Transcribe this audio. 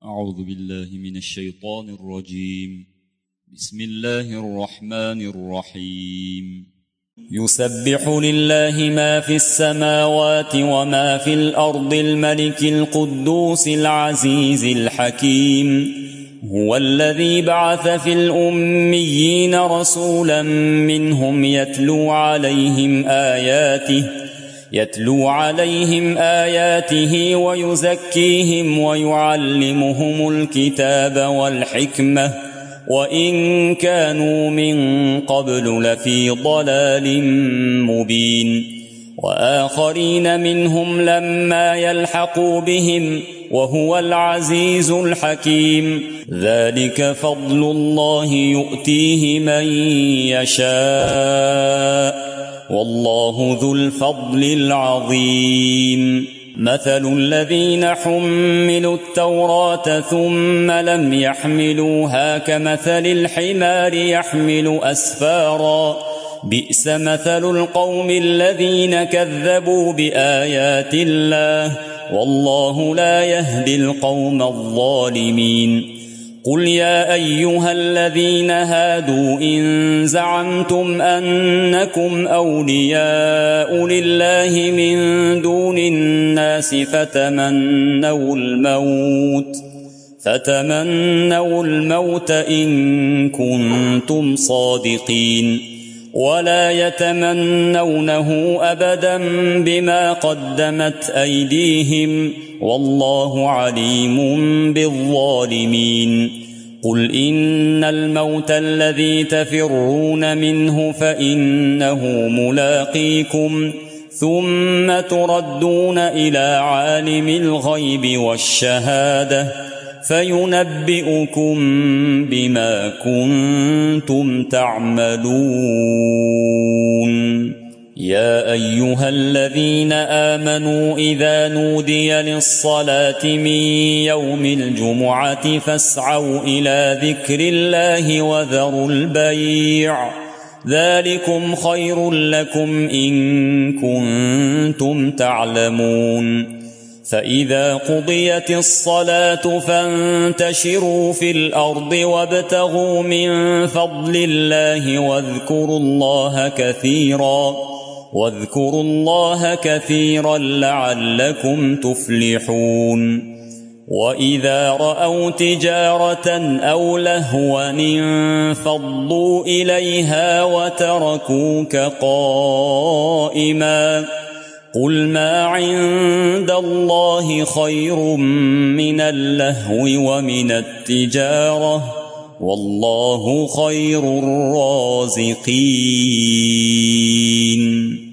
أعوذ بالله من الشيطان الرجيم. بسم الله الرحمن الرحيم. يسبح لله ما في السماوات وما في الأرض الملك القدوس العزيز الحكيم. هو الذي بعث في الأميين رسولا منهم يتلو عليهم آياته ويزكيهم ويعلمهم الكتاب والحكمة وإن كانوا من قبل لفي ضلال مبين. وآخرين منهم لما يلحقوا بهم وهو العزيز الحكيم. ذلك فضل الله يؤتيه من يشاء والله ذو الفضل العظيم. مثل الذين حملوا التوراة ثم لم يحملوها كمثل الحمار يحمل أسفارا بئس مثل القوم الذين كذبوا بآيات الله والله لا يهدي القوم الظالمين. قل يا أيها الذين هادوا إن زعمتم أنكم أولياء لله من دون الناس فتمنوا الموت إن كنتم صادقين ولا يتمنونه أبدا بما قدمت أيديهم والله عليم بالظالمين. قل إن الموت الذي تفرون منه فإنه ملاقيكم ثم تردون إلى عالم الغيب والشهادة فينبئكم بما كنتم تعملون. يا أيها الذين آمنوا إذا نودي للصلاة من يوم الجمعة فاسعوا إلى ذكر الله وذروا البيع ذلكم خير لكم إن كنتم تعلمون. فإذا قضيت الصلاة فانتشروا في الأرض وابتغوا من فضل الله واذكروا الله كثيرا لعلكم تفلحون. وإذا رأوا تجارة أو لهوا انفضوا إليها وتركوك قائما قل ما عند الله خير من اللهو ومن التجارة والله خير الرازقين.